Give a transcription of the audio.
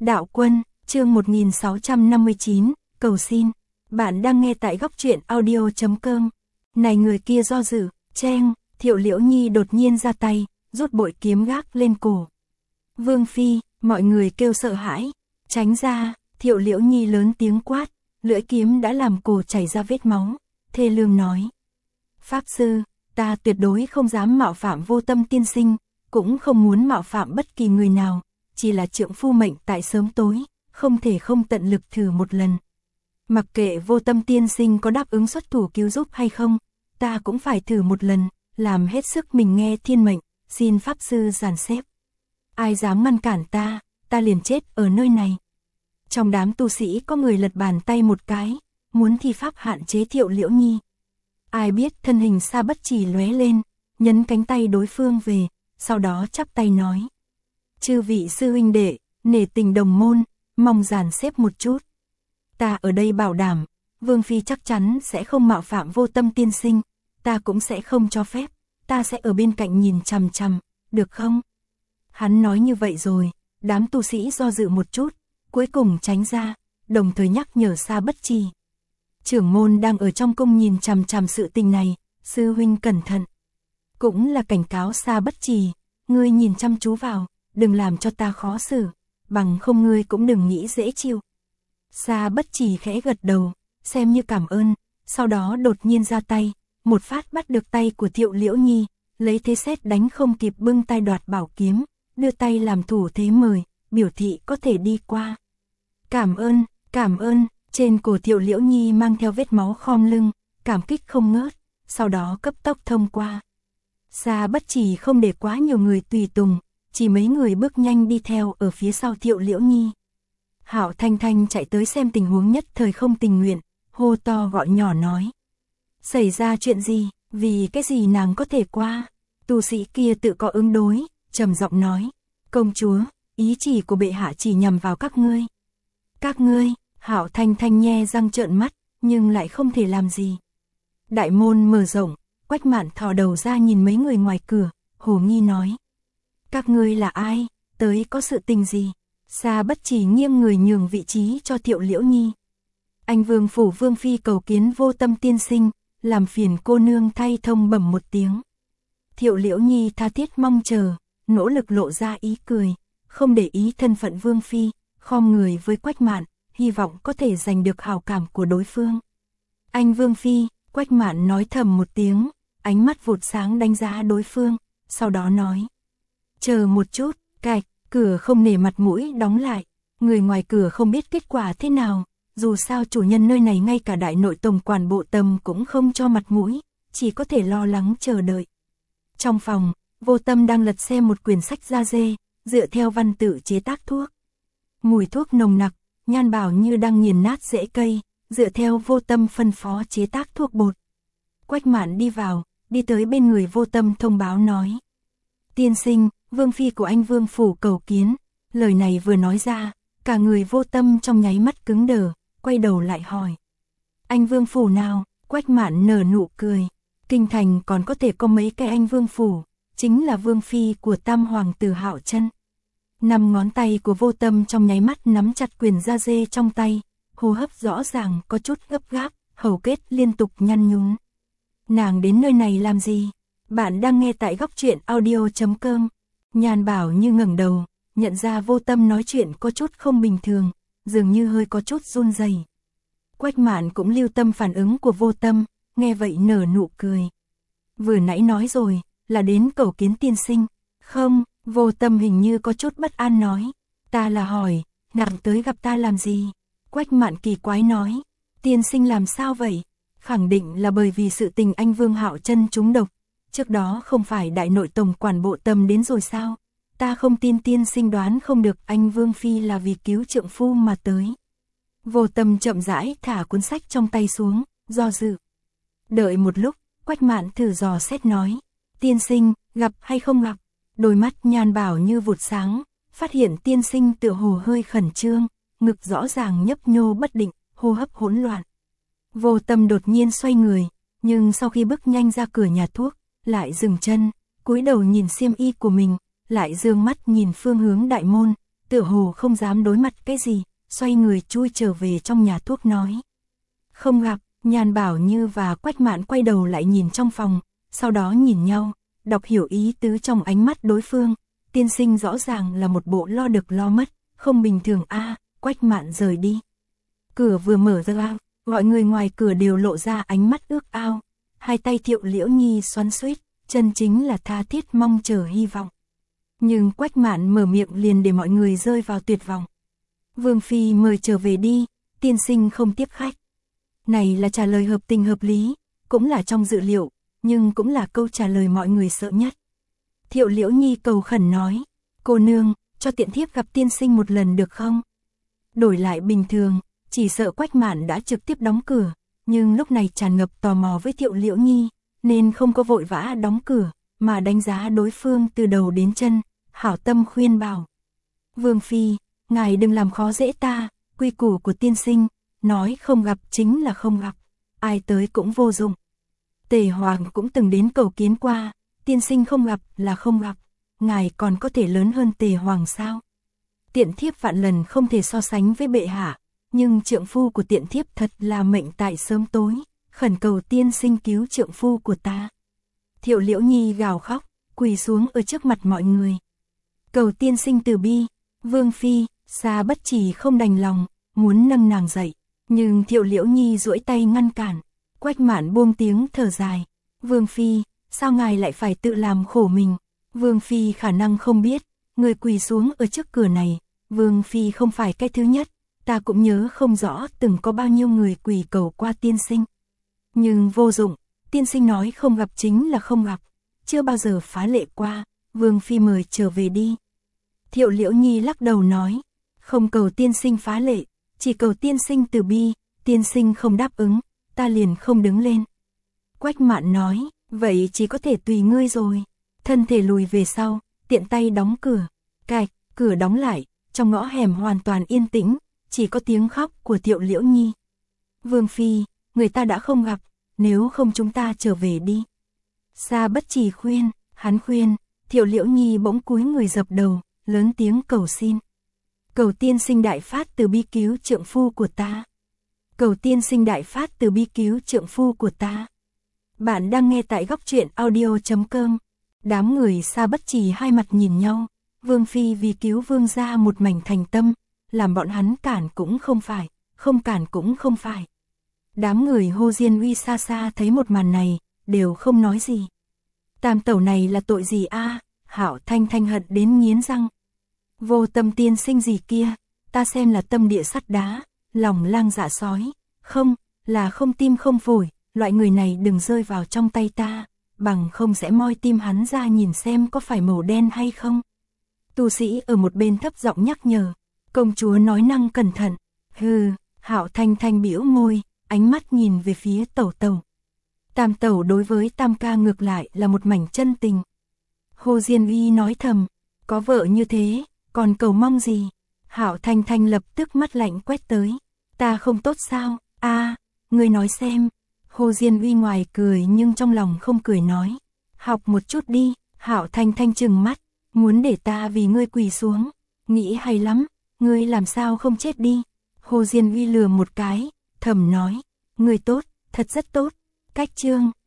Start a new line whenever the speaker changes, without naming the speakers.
Đạo Quân, chương 1659, cầu xin. Bạn đang nghe tại góc truyện audio.com. Này người kia do dự, cheng, Thiệu Liễu Nhi đột nhiên ra tay, rút bội kiếm gác lên cổ. Vương Phi, mọi người kêu sợ hãi, tránh ra, Thiệu Liễu Nhi lớn tiếng quát, lưỡi kiếm đã làm cổ chảy ra vết máu, thê lương nói. Pháp sư, ta tuyệt đối không dám mạo phạm Vô Tâm tiên sinh, cũng không muốn mạo phạm bất kỳ người nào, chỉ là trượng phu mệnh tại sớm tối, không thể không tận lực thử một lần. Mặc kệ Vô Tâm tiên sinh có đáp ứng xuất thủ cứu giúp hay không, ta cũng phải thử một lần, làm hết sức mình nghe thiên mệnh, xin Pháp sư giàn xếp. Ai dám ngăn cản ta liền chết ở nơi này. Trong đám tu sĩ có người lật bàn tay một cái, muốn thi pháp hạn chế Thiệu Liễu Nhi. Ai biết thân hình Sa Bất Trì lóe lên, nhấn cánh tay đối phương về, sau đó chắp tay nói. Chư vị sư huynh đệ, nể tình đồng môn, mong giàn xếp một chút. Ta ở đây bảo đảm, Vương Phi chắc chắn sẽ không mạo phạm Vô Tâm tiên sinh, ta cũng sẽ không cho phép, ta sẽ ở bên cạnh nhìn chằm chằm, được không? Hắn nói như vậy rồi, đám tu sĩ do dự một chút, cuối cùng tránh ra, đồng thời nhắc nhở Sa Bất Trì. Trưởng môn đang ở trong cung nhìn chằm chằm sự tình này, sư huynh cẩn thận. Cũng là cảnh cáo Sa Bất Trì, ngươi nhìn chăm chú vào, đừng làm cho ta khó xử, bằng không ngươi cũng đừng nghĩ dễ chịu. Sa Bất Trì khẽ gật đầu, xem như cảm ơn, sau đó đột nhiên ra tay, một phát bắt được tay của Thiệu Liễu Nhi, lấy thế sét đánh không kịp bưng tay đoạt bảo kiếm, đưa tay làm thủ thế mời, biểu thị có thể đi qua. Cảm ơn, trên cổ Thiệu Liễu Nhi mang theo vết máu khom lưng, cảm kích không ngớt, sau đó cấp tốc thông qua. Sa Bất Trì không để quá nhiều người tùy tùng, chỉ mấy người bước nhanh đi theo ở phía sau Thiệu Liễu Nhi. Hạo Thanh Thanh chạy tới xem tình huống nhất thời không tình nguyện, hô to gọi nhỏ nói. Xảy ra chuyện gì, vì cái gì nàng có thể qua? Tu sĩ kia tự có ứng đối, trầm giọng nói. Công chúa, ý chỉ của bệ hạ chỉ nhằm vào các ngươi. Các ngươi, Hạo Thanh Thanh nhe răng trợn mắt, nhưng lại không thể làm gì. Đại môn mở rộng, Quách Mạn thò đầu ra nhìn mấy người ngoài cửa, hồ nghi nói. Các ngươi là ai, tới có sự tình gì? Sa Bất Trì nghiêng người nhường vị trí cho Thiệu Liễu Nhi. Anh Vương phủ Vương Phi cầu kiến Vô Tâm tiên sinh, làm phiền cô nương thay thông bẩm một tiếng. Thiệu Liễu Nhi tha thiết mong chờ, nỗ lực lộ ra ý cười, không để ý thân phận Vương Phi, khom người với Quách Mạn, hy vọng có thể giành được hảo cảm của đối phương. Anh Vương Phi, Quách Mạn nói thầm một tiếng, ánh mắt vụt sáng đánh giá đối phương, sau đó nói. Chờ một chút, cạch, cửa không nể mặt mũi đóng lại, người ngoài cửa không biết kết quả thế nào, dù sao chủ nhân nơi này ngay cả đại nội tổng quản bộ Tâm cũng không cho mặt mũi, chỉ có thể lo lắng chờ đợi. Trong phòng, Vô Tâm đang lật xem một quyển sách da dê, dựa theo văn tự chế tác thuốc. Mùi thuốc nồng nặc, Nhan Bảo như đang nghiền nát rễ cây, dựa theo Vô Tâm phân phó chế tác thuốc bột. Quách Mạn đi vào, đi tới bên người Vô Tâm thông báo nói. Tiên sinh, Vương Phi của anh Vương phủ cầu kiến. Lời này vừa nói ra, cả người Vô Tâm trong nháy mắt cứng đờ, quay đầu lại hỏi. Anh Vương phủ nào? Quách Mạn nở nụ cười. Kinh thành còn có thể có mấy cái anh Vương phủ, chính là Vương Phi của Tam Hoàng tử Hạo Chân. 5 ngón tay của Vô Tâm trong nháy mắt nắm chặt quyền da dê trong tay, hô hấp rõ ràng có chút gấp gáp, hầu kết liên tục nhăn nhúm. Nàng đến nơi này làm gì? Bạn đang nghe tại góc truyện audio.com. Nhan Bảo như ngẩng đầu, nhận ra Vô Tâm nói chuyện có chút không bình thường, dường như hơi có chút run rẩy. Quách Mạn cũng lưu tâm phản ứng của Vô Tâm, nghe vậy nở nụ cười. Vừa nãy nói rồi, là đến cầu kiến tiên sinh. Không, Vô Tâm hình như có chút bất an nói. Ta là hỏi, nàng tới gặp ta làm gì? Quách Mạn kỳ quái nói. Tiên sinh làm sao vậy? Khẳng định là bởi vì sự tình anh Vương Hạo Chân trúng độc. Trước đó không phải đại nội tổng quản bộ Tâm đến rồi sao? Ta không tin tiên sinh đoán không được anh Vương Phi là vì cứu trượng phu mà tới. Vô Tâm chậm rãi thả cuốn sách trong tay xuống, do dự. Đợi một lúc, Quách Mạn thử dò xét nói. Tiên sinh, gặp hay không gặp? Đôi mắt Nhan Bảo như vụt sáng, phát hiện tiên sinh tựa hồ hơi khẩn trương, ngực rõ ràng nhấp nhô bất định, hô hấp hỗn loạn. Vô Tâm đột nhiên xoay người, nhưng sau khi bước nhanh ra cửa nhà thuốc, lại dừng chân, cúi đầu nhìn xiêm y của mình, lại dương mắt nhìn phương hướng đại môn, tựa hồ không dám đối mặt cái gì, xoay người chui trở về trong nhà thuốc nói. Không gặp, Nhan Bảo Như và Quách Mạn quay đầu lại nhìn trong phòng, sau đó nhìn nhau, đọc hiểu ý tứ trong ánh mắt đối phương, tiên sinh rõ ràng là một bộ lo được lo mất, không bình thường a. Quách Mạn rời đi. Cửa vừa mở ra, mọi người ngoài cửa đều lộ ra ánh mắt ước ao, hai tay Thiệu Liễu Nhi xoắn xuýt, chân chính là tha thiết mong chờ hy vọng. Nhưng Quách Mạn mở miệng liền để mọi người rơi vào tuyệt vọng. Vương phi mời trở về đi, tiên sinh không tiếp khách. Này là trả lời hợp tình hợp lý, cũng là trong dự liệu, nhưng cũng là câu trả lời mọi người sợ nhất. Thiệu Liễu Nhi cầu khẩn nói, cô nương, cho tiện thiếp gặp tiên sinh một lần được không? Đổi lại bình thường, chỉ sợ Quách Mạn đã trực tiếp đóng cửa, nhưng lúc này tràn ngập tò mò với Thiệu Liễu Nhi, nên không có vội vã đóng cửa, mà đánh giá đối phương từ đầu đến chân, hảo tâm khuyên bảo. Vương phi, ngài đừng làm khó dễ ta, quy củ của tiên sinh, nói không gặp chính là không gặp, ai tới cũng vô dụng. Tề Hoàng cũng từng đến cầu kiến qua, tiên sinh không gặp là không gặp, ngài còn có thể lớn hơn Tề Hoàng sao? Tiện thiếp vạn lần không thể so sánh với bệ hạ, nhưng trượng phu của tiện thiếp thật là mệnh tại sớm tối, khẩn cầu tiên sinh cứu trượng phu của ta. Thiệu Liễu Nhi gào khóc, quỳ xuống ở trước mặt mọi người. Cầu tiên sinh từ bi, Vương phi, Sa Bất Trì không đành lòng, muốn nâng nàng dậy, nhưng Thiệu Liễu Nhi duỗi tay ngăn cản. Quách Mạn buông tiếng thở dài, Vương phi, sao ngài lại phải tự làm khổ mình? Vương phi khả năng không biết, người quỳ xuống ở trước cửa này, Vương phi không phải cái thứ nhất, ta cũng nhớ không rõ từng có bao nhiêu người quỳ cầu qua tiên sinh. Nhưng vô dụng, tiên sinh nói không gặp chính là không gặp, chưa bao giờ phá lệ qua, Vương phi mời trở về đi. Thiệu Liễu Nhi lắc đầu nói, không cầu tiên sinh phá lệ, chỉ cầu tiên sinh từ bi, tiên sinh không đáp ứng, ta liền không đứng lên. Quách Mạn nói, vậy chỉ có thể tùy ngươi rồi. Thân thể lùi về sau, tiện tay đóng cửa. Cạch, cửa đóng lại, trong ngõ hẻm hoàn toàn yên tĩnh, chỉ có tiếng khóc của Thiệu Liễu Nhi. Vương phi, người ta đã không gặp, nếu không chúng ta trở về đi. Sa Bất Trì khuyên, hắn khuyên, Thiệu Liễu Nhi bỗng cúi người dập đầu, lớn tiếng cầu xin. Cầu tiên sinh đại phát từ bi cứu trượng phu của ta. Cầu tiên sinh đại phát từ bi cứu trượng phu của ta. Bạn đang nghe tại góc truyện audio.com. Đám người Sa Bất Trì hai mặt nhìn nhau, Vương phi vì cứu vương gia một mảnh thành tâm, làm bọn hắn cản cũng không phải, không cản cũng không phải. Đám người Hồ Diên Uy xa xa thấy một màn này, đều không nói gì. Tam tẩu này là tội gì a? Hạo Thanh Thanh hận đến nghiến răng. Vô Tâm tiên sinh gì kia, ta xem là tâm địa sắt đá, lòng lang dạ sói, không, là không tim không phổi, loại người này đừng rơi vào trong tay ta, bằng không sẽ moi tim hắn ra nhìn xem có phải màu đen hay không. Tu sĩ ở một bên thấp giọng nhắc nhở, công chúa nói năng cẩn thận. Hừ, Hạo Thanh Thanh bĩu môi, ánh mắt nhìn về phía tẩu tẩu. Tam tẩu đối với Tam ca ngược lại là một mảnh chân tình. Hồ Diên Uy nói thầm, có vợ như thế, còn cầu mong gì? Hạo Thanh Thanh lập tức mắt lạnh quét tới. Ta không tốt sao? A, ngươi nói xem. Hồ Diên Uy ngoài cười nhưng trong lòng không cười nói. Học một chút đi. Hạo Thanh Thanh trừng mắt, muốn để ta vì ngươi quỳ xuống. Nghĩ hay lắm, ngươi làm sao không chết đi? Hồ Diên Uy lừa một cái, thầm nói, ngươi tốt, thật rất tốt. Cách chương